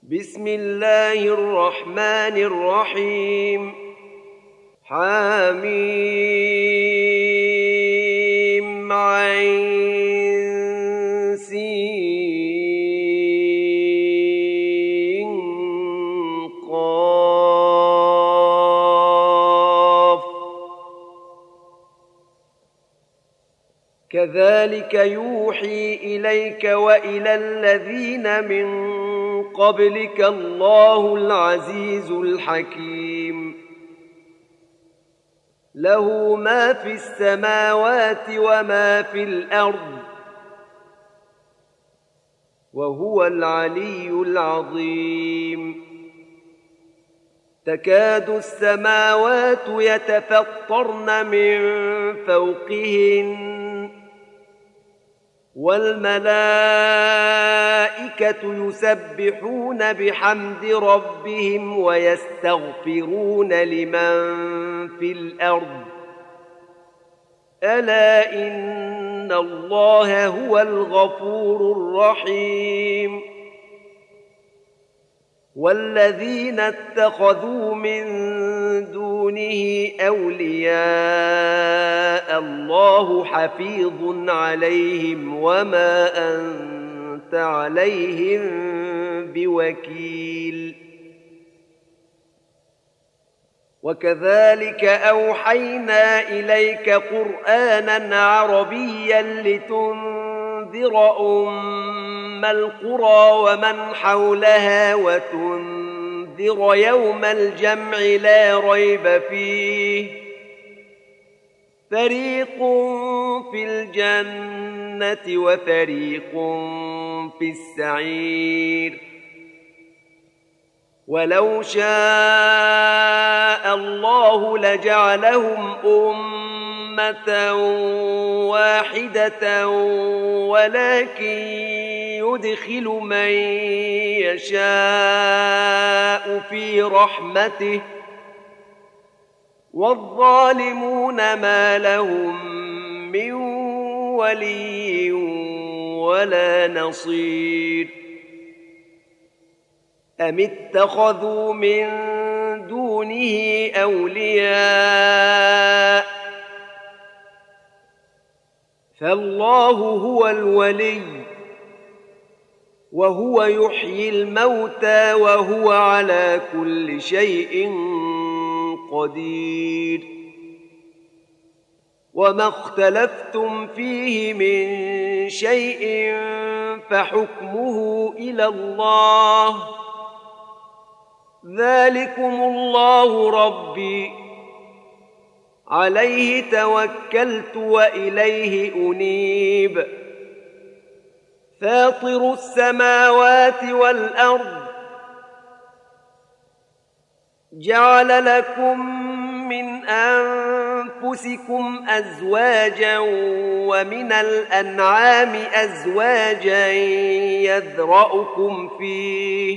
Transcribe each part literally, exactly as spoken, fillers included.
بسم الله الرحمن الرحيم. حميم عين سين قاف كذلك يوحي إليك وإلى الذين من قبلك الله العزيز الحكيم. له ما في السماوات وما في الأرض وهو العلي العظيم. تكاد السماوات يتفطرن من فوقهن والملائكة يسبحون بحمد ربهم ويستغفرون لمن في الأرض ألا إن الله هو الغفور الرحيم. والذين اتخذوا من دونه أولياء الله حفيظ عليهم وما أنت عليهم بوكيل. وكذلك أوحينا إليك قرآنا عربيا لتنذر أم القرى ومن حولها وتنذر يوم الجمع لا ريب فيه فريق في الجنة وفريق في السعير. ولو شاء الله لجعلهم أمة واحدة ولكن يدخل من يشاء في رحمته والظالمون ما لهم من ولي ولا نصير. أم اتخذوا من دونه أولياء فالله هو الولي وهو يحيي الموتى وهو على كل شيء قدير. وما اختلفتم فيه من شيء فحكمه إلى الله ذلكم الله ربي عليه توكلت وإليه أنيب. فاطر السماوات والأرض جعل لكم من أنفسكم أزواجا ومن الأنعام أزواجا يذرأكم فيه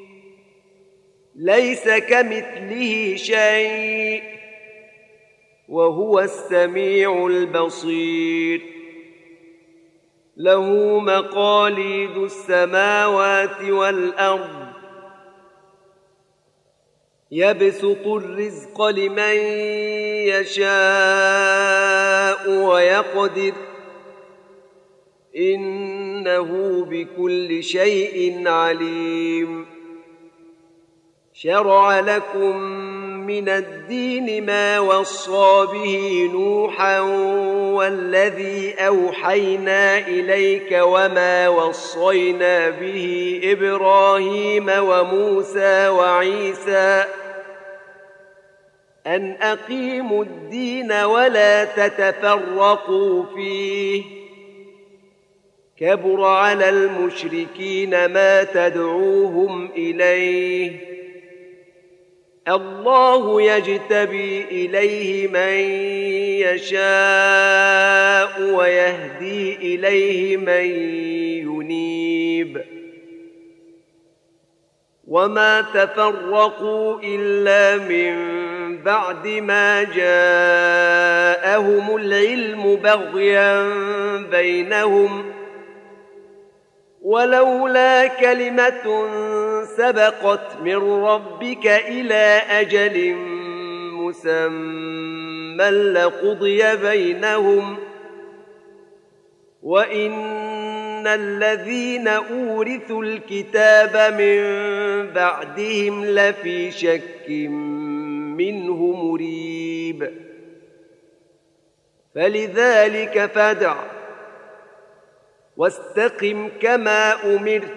ليس كمثله شيء وهو السميع البصير. له مقاليد السماوات والأرض يبسط الرزق لمن يشاء ويقدر إنه بكل شيء عليم. شرع لكم من الدين ما وصى به نوحا والذي أوحينا إليك وما وصينا به إبراهيم وموسى وعيسى أن أقيموا الدين ولا تتفرقوا فيه كبر على المشركين ما تدعوهم إليه الله يجتبي إليه من يشاء ويهدي إليه من ينيب. وما تفرقوا إلا من بعد ما جاءهم العلم بغيا بينهم ولولا كلمة سبقت من ربك إلى أجل مسمى لقضي بينهم وإن الذين أورثوا الكتاب من بعدهم لفي شك منه مريب فلذلك فادع واستقم كما أمرت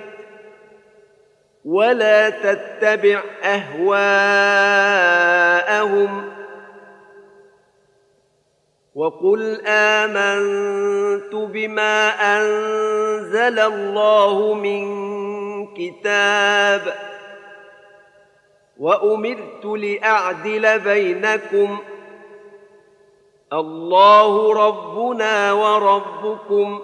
ولا تتبع أهواءهم وقل آمنت بما أنزل الله من كتاب وأمرت لأعدل بينكم الله ربنا وربكم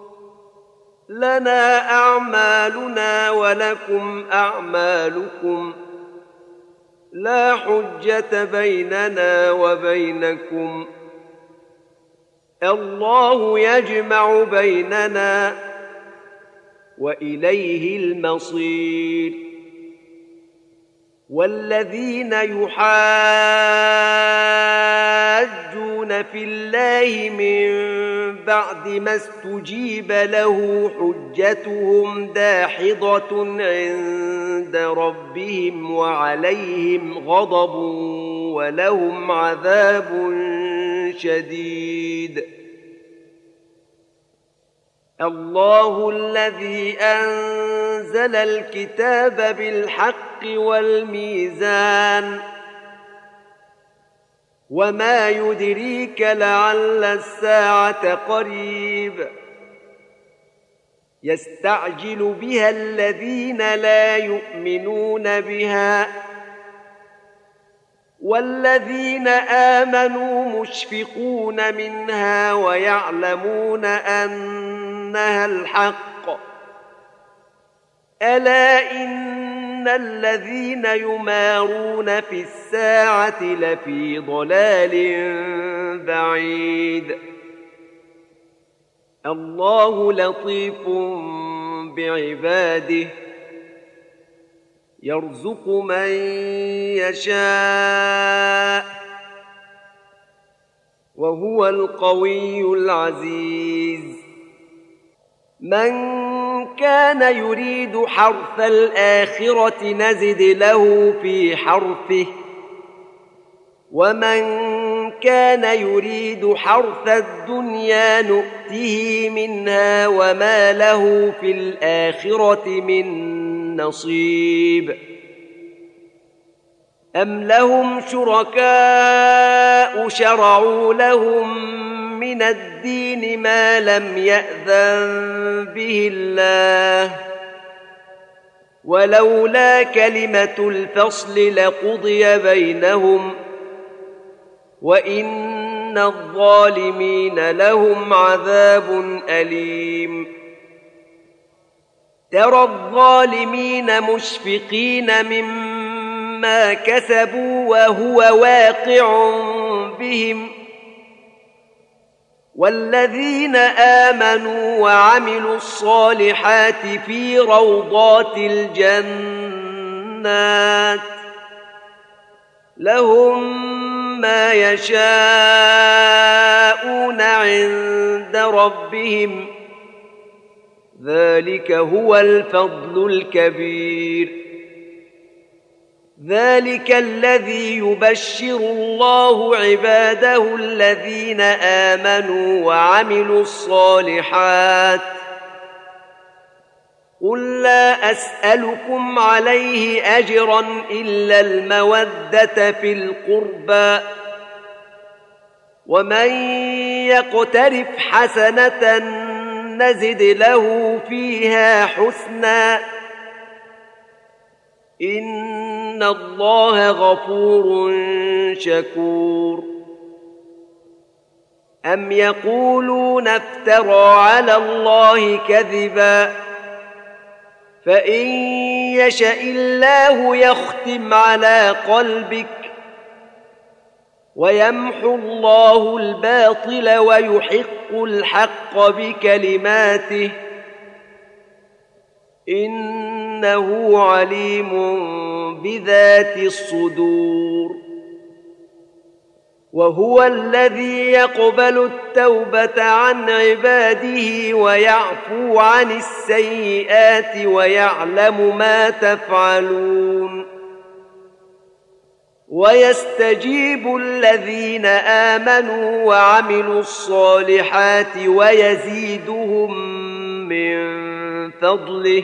لنا أعمالنا ولكم أعمالكم لا حجة بيننا وبينكم الله يجمع بيننا وإليه المصير والذين يحاجون في الله من بعد ما استجيب له حجتهم داحضة عند ربهم وعليهم غضب ولهم عذاب شديد الله الذي أنزل الكتاب بالحق والميزان وما يدريك لعل الساعة قريب يستعجل بها الذين لا يؤمنون بها والذين آمنوا مشفقون منها ويعلمون أنها الحق ألا إن الذين يمارون في الساعة لفي ضلال بعيد الله لطيف بعباده يرزق من يشاء وهو القوي العزيز من كان يريد حرث الآخرة نزد له في حرثه ومن كان يريد حرث الدنيا نؤته منها وما له في الآخرة من نصيب أم لهم شركاء شرعوا لهم من الدين ما لم يأذن به الله ولولا كلمة الفصل لقضي بينهم وإن الظالمين لهم عذاب أليم ترى الظالمين مشفقين مما كسبوا وهو واقع بهم والذين آمنوا وعملوا الصالحات في روضات الجنات لهم ما يشاءون عند ربهم ذلك هو الفضل الكبير ذلك الذي يبشر الله عباده الذين آمنوا وعملوا الصالحات قل لا أسألكم عليه أجرا إلا المودة في القربى ومن يقترف حسنة نزد له فيها حسنا إن الله غفور شكور أم يقولون افترى على الله كذبا فإن يشأ الله يختم على قلبك ويمحو الله الباطل ويحق الحق بكلماته إنه عليم بذات الصدور وهو الذي يقبل التوبة عن عباده ويعفو عن السيئات ويعلم ما تفعلون ويستجيب الذين آمنوا وعملوا الصالحات ويزيدهم من فضله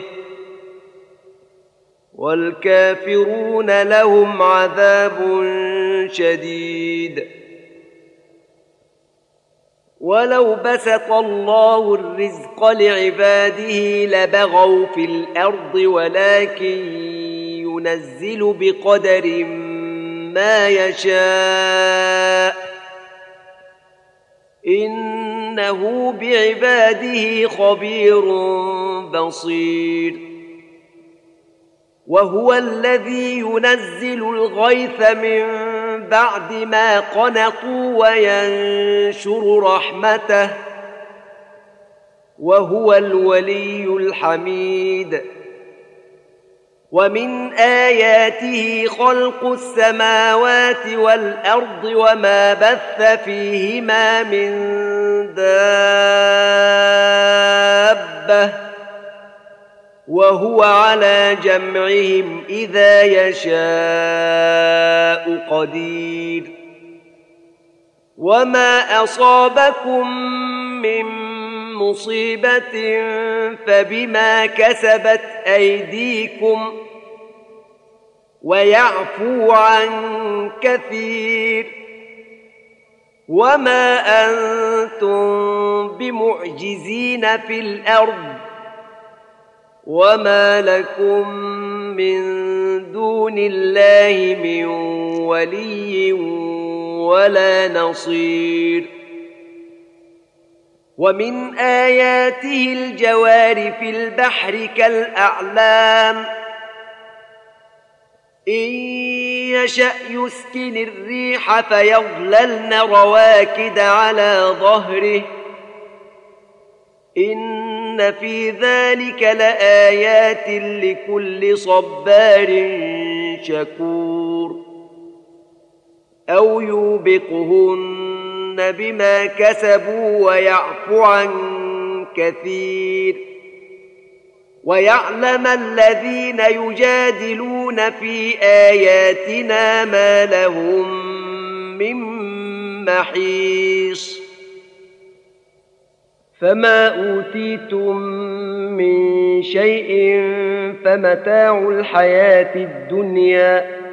والكافرون لهم عذاب شديد ولو بسط الله الرزق لعباده لبغوا في الأرض ولكن ينزل بقدر ما يشاء إنه بعباده خبير بصير وهو الذي ينزل الغيث من بعد ما قنطوا وينشر رحمته وهو الولي الحميد ومن آياته خلق السماوات والأرض وما بث فيهما من دابة وهو على جمعهم إذا يشاء قدير وما أصابكم من مصيبة فبما كسبت أيديكم ويعفو عن كثير وما أنتم بمعجزين في الأرض وما لكم من دون الله من ولي ولا نصير ومن آياته الجوار في البحر كالأعلام إن يشأ يسكن الريح فيظللن رواكد على ظهره إن في ذلك لآيات لكل صبار شكور أو يوبقهن بما كسبوا ويعفو عن كثير ويعلم الذين يجادلون في آياتنا ما لهم من محيص فما أوتيتم من شيء فمتاع الحياة الدنيا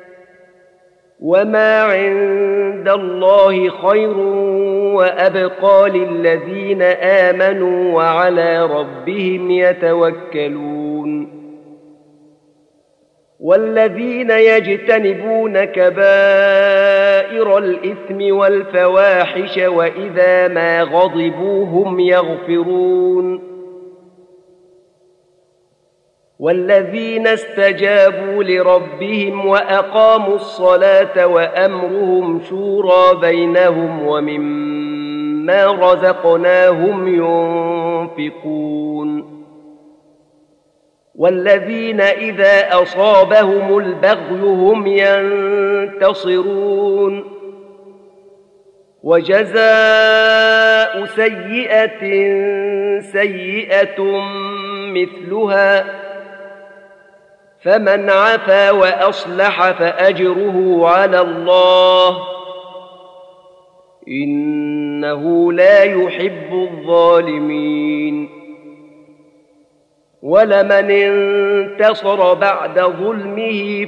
وما عند الله خير وأبقى للذين آمنوا وعلى ربهم يتوكلون والذين يجتنبون كبائر الإثم والفواحش وإذا ما غضبوا هم يغفرون والذين استجابوا لربهم وأقاموا الصلاة وأمرهم شورى بينهم ومما رزقناهم ينفقون والذين إذا أصابهم البغي هم ينتصرون وجزاء سيئة سيئة مثلها فمن عفا وأصلح فأجره على الله إنه لا يحب الظالمين ولمن انتصر بعد ظلمه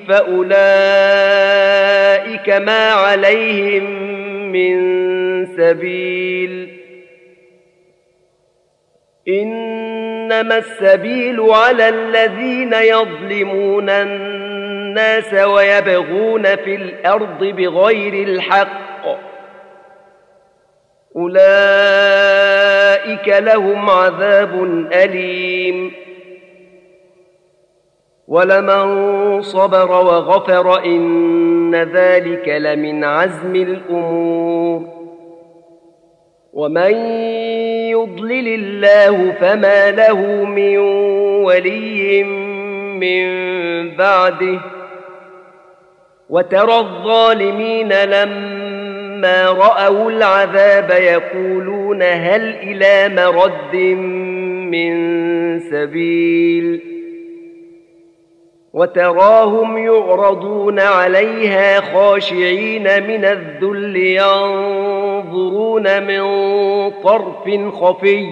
فأولئك ما عليهم من سبيل إنما السبيل على الذين يظلمون الناس ويبغون في الأرض بغير الحق أولئك لهم عذاب أليم ولمن صبر وغفر إن ذلك لمن عزم الأمور ومن يضلل الله فما له من ولي من بعده وترى الظالمين لما رأوا العذاب يقولون هل إلى مرد من سبيل وتراهم يعرضون عليها خاشعين من الذل ينظرون من طرف خفي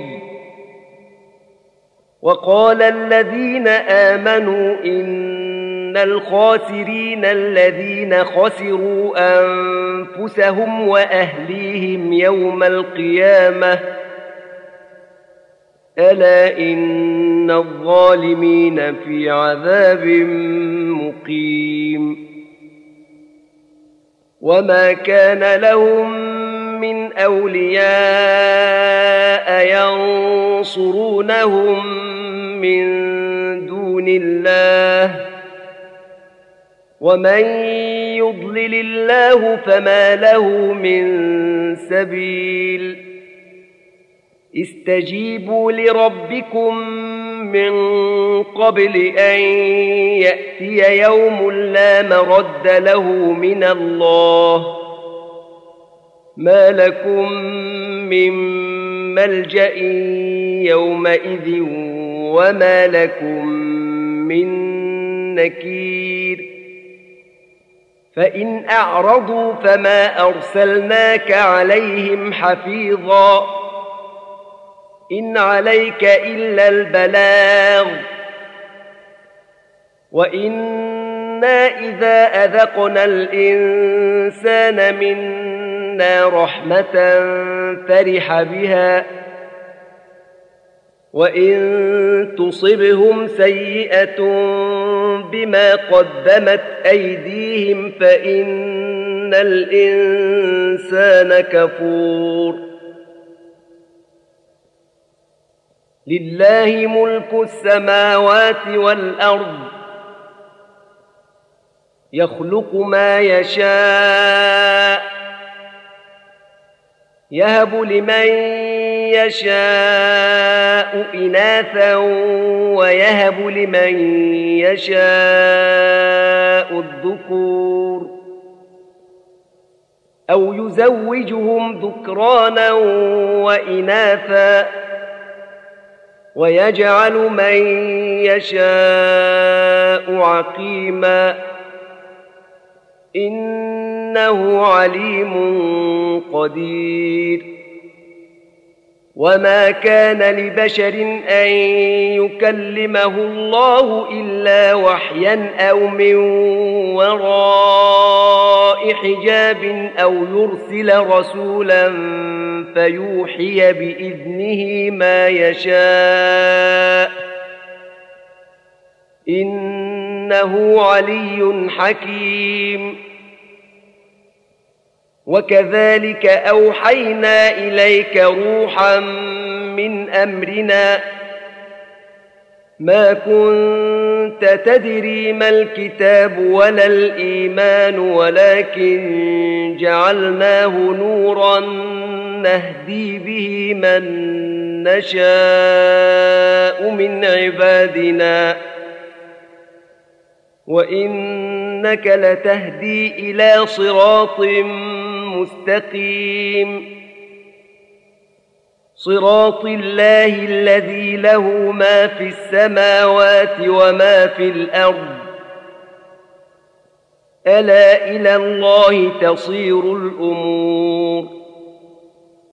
وقال الذين آمنوا إن الخاسرين الذين خسروا أنفسهم وأهليهم يوم القيامة ألا إن الظالمين في عذاب مقيم وما كان لهم من أولياء ينصرونهم من دون الله ومن يضلل الله فما له من سبيل استجيبوا لربكم من قبل أن يأتي يوم لا مرد له من الله ما لكم من ملجأ يومئذ وما لكم من نكير فإن أعرضوا فما أرسلناك عليهم حفيظا إن عليك إلا البلاغ وإنا إذا أذقنا الإنسان منا رحمة فرح بها وإن تصبهم سيئة بما قدمت أيديهم فإن الإنسان كفور لله ملك السماوات والأرض يخلق ما يشاء يهب لمن يشاء إناثا ويهب لمن يشاء الذكور أو يزوجهم ذكرانا وإناثا ويجعل من يشاء عقيما إنه عليم قدير وما كان لبشر أن يكلمه الله إلا وحيا أو من وراء حجاب أو يرسل رسولا فيوحي بإذنه ما يشاء إنه علي حكيم وكذلك أوحينا إليك روحا من أمرنا ما كنت تدري ما الكتاب ولا الإيمان ولكن جعلناه نورا نهدي به من نشاء من عبادنا وإنك لتهدي إلى صراط مستقيم صراط الله الذي له ما في السماوات وما في الأرض ألا إلى الله تصير الأمور